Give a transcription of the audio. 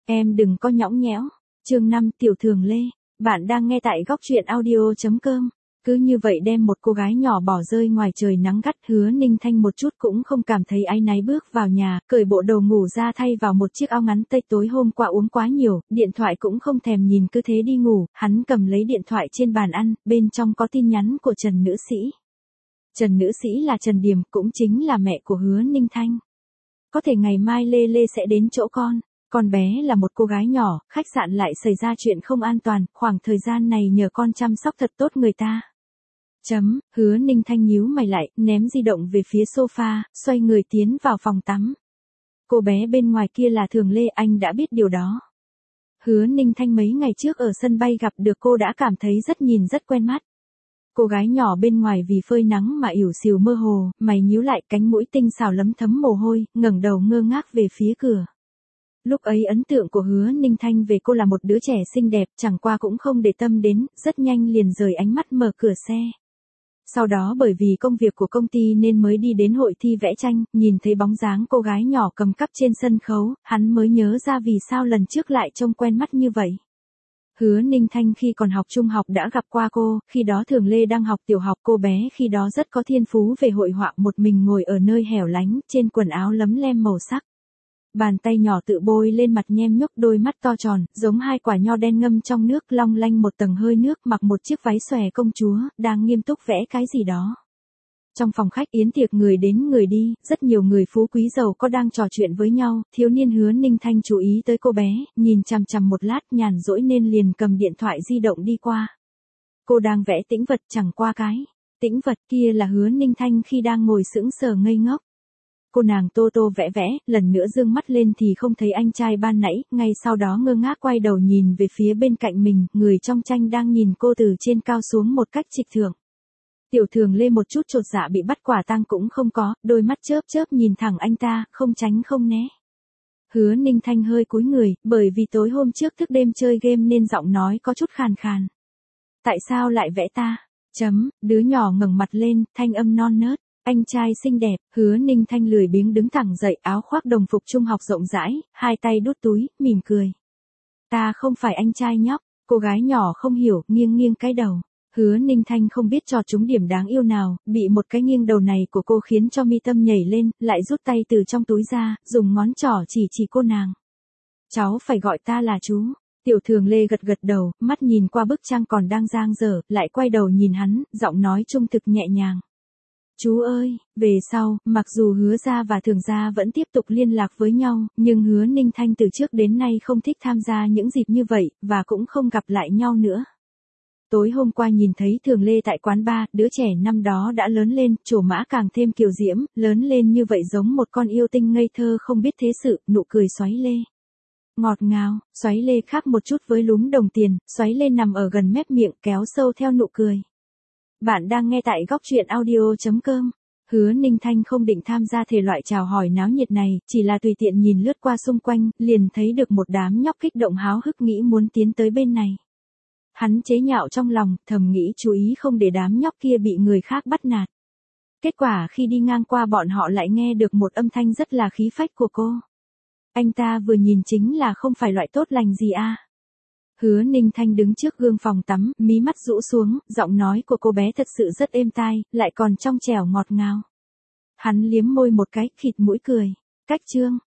Em đừng có nhõng nhẽo. Chương 5 Tiểu Thường Lê. Bạn đang nghe tại góc truyện audio.com. Cứ như vậy đem một cô gái nhỏ bỏ rơi ngoài trời nắng gắt. Hứa Ninh Thanh một chút cũng không cảm thấy áy náy bước vào nhà, cởi bộ đồ ngủ ra thay vào một chiếc áo ngắn tây. Tối hôm qua uống quá nhiều, điện thoại cũng không thèm nhìn, cứ thế đi ngủ. Hắn cầm lấy điện thoại trên bàn ăn, bên trong có tin nhắn của Trần nữ sĩ. Trần nữ sĩ là Trần Điềm, cũng chính là mẹ của Hứa Ninh Thanh. Có thể ngày mai Lê Lê sẽ đến chỗ con. Con bé là một cô gái nhỏ, khách sạn lại xảy ra chuyện không an toàn, khoảng thời gian này nhờ con chăm sóc thật tốt người ta. Hứa Ninh Thanh nhíu mày lại, ném di động về phía sofa, xoay người tiến vào phòng tắm. Cô bé bên ngoài kia là Thường Lê, anh đã biết điều đó. Hứa Ninh Thanh mấy ngày trước ở sân bay gặp được cô đã cảm thấy rất quen mắt. Cô gái nhỏ bên ngoài vì phơi nắng mà ỉu xìu mơ hồ, mày nhíu lại, cánh mũi tinh xảo lấm thấm mồ hôi, ngẩng đầu ngơ ngác về phía cửa. Lúc ấy ấn tượng của Hứa Ninh Thanh về cô là một đứa trẻ xinh đẹp, chẳng qua cũng không để tâm đến, rất nhanh liền rời ánh mắt mở cửa xe. Sau đó bởi vì công việc của công ty nên mới đi đến hội thi vẽ tranh, nhìn thấy bóng dáng cô gái nhỏ cầm cắp trên sân khấu, hắn mới nhớ ra vì sao lần trước lại trông quen mắt như vậy. Hứa Ninh Thanh khi còn học trung học đã gặp qua cô, khi đó Thường Lê đang học tiểu học, cô bé khi đó rất có thiên phú về hội họa, một mình ngồi ở nơi hẻo lánh, trên quần áo lấm lem màu sắc. Bàn tay nhỏ tự bôi lên mặt nhem nhuốc, đôi mắt to tròn, giống hai quả nho đen ngâm trong nước, long lanh một tầng hơi nước, mặc một chiếc váy xòe công chúa, đang nghiêm túc vẽ cái gì đó. Trong phòng khách yến tiệc người đến người đi, rất nhiều người phú quý giàu có đang trò chuyện với nhau, thiếu niên Hứa Ninh Thanh chú ý tới cô bé, nhìn chằm chằm một lát nhàn rỗi nên liền cầm điện thoại di động đi qua. Cô đang vẽ tĩnh vật, chẳng qua cái tĩnh vật kia là Hứa Ninh Thanh khi đang ngồi sững sờ ngây ngốc. Cô nàng tô tô vẽ vẽ, lần nữa dương mắt lên thì không thấy anh trai ban nãy, ngay sau đó ngơ ngác quay đầu nhìn về phía bên cạnh mình, người trong tranh đang nhìn cô từ trên cao xuống một cách trịch thượng. Tiểu Thường Lê một chút chột dạ bị bắt quả tang cũng không có, đôi mắt chớp chớp nhìn thẳng anh ta, không tránh không né. Hứa Ninh Thanh hơi cúi người, bởi vì tối hôm trước thức đêm chơi game nên giọng nói có chút khàn khàn. Tại sao lại vẽ ta? Đứa nhỏ ngẩng mặt lên, thanh âm non nớt. Anh trai xinh đẹp. Hứa Ninh Thanh lười biếng đứng thẳng dậy, áo khoác đồng phục trung học rộng rãi, hai tay đút túi, mỉm cười. Ta không phải anh trai nhóc. Cô gái nhỏ không hiểu, nghiêng nghiêng cái đầu. Hứa Ninh Thanh không biết trò trúng điểm đáng yêu nào, bị một cái nghiêng đầu này của cô khiến cho mi tâm nhảy lên, lại rút tay từ trong túi ra, dùng ngón trỏ chỉ cô nàng. Cháu phải gọi ta là chú. Tiểu Thường Lê gật đầu, mắt nhìn qua bức tranh còn đang dang dở, lại quay đầu nhìn hắn, giọng nói trung thực nhẹ nhàng. Chú ơi, về sau, mặc dù Hứa gia và Thường gia vẫn tiếp tục liên lạc với nhau, nhưng Hứa Ninh Thanh từ trước đến nay không thích tham gia những dịp như vậy, và cũng không gặp lại nhau nữa. Tối hôm qua nhìn thấy Thường Lê tại quán bar, đứa trẻ năm đó đã lớn lên, trổ mã càng thêm kiều diễm, lớn lên như vậy giống một con yêu tinh ngây thơ không biết thế sự, nụ cười xoáy lê. Ngọt ngào, xoáy lê khác một chút với lúm đồng tiền, xoáy lê nằm ở gần mép miệng kéo sâu theo nụ cười. Bạn đang nghe tại góc truyện audio.com. Hứa Ninh Thanh không định tham gia thể loại chào hỏi náo nhiệt này, chỉ là tùy tiện nhìn lướt qua xung quanh, liền thấy được một đám nhóc kích động háo hức nghĩ muốn tiến tới bên này. Hắn chế nhạo trong lòng, thầm nghĩ chú ý không để đám nhóc kia bị người khác bắt nạt. Kết quả khi đi ngang qua bọn họ lại nghe được một âm thanh rất là khí phách của cô. Anh ta vừa nhìn chính là không phải loại tốt lành gì a. Hứa Ninh Thanh đứng trước gương phòng tắm, mí mắt rũ xuống, giọng nói của cô bé thật sự rất êm tai, lại còn trong trẻo ngọt ngào. Hắn liếm môi một cái, khịt mũi cười. Cách chương,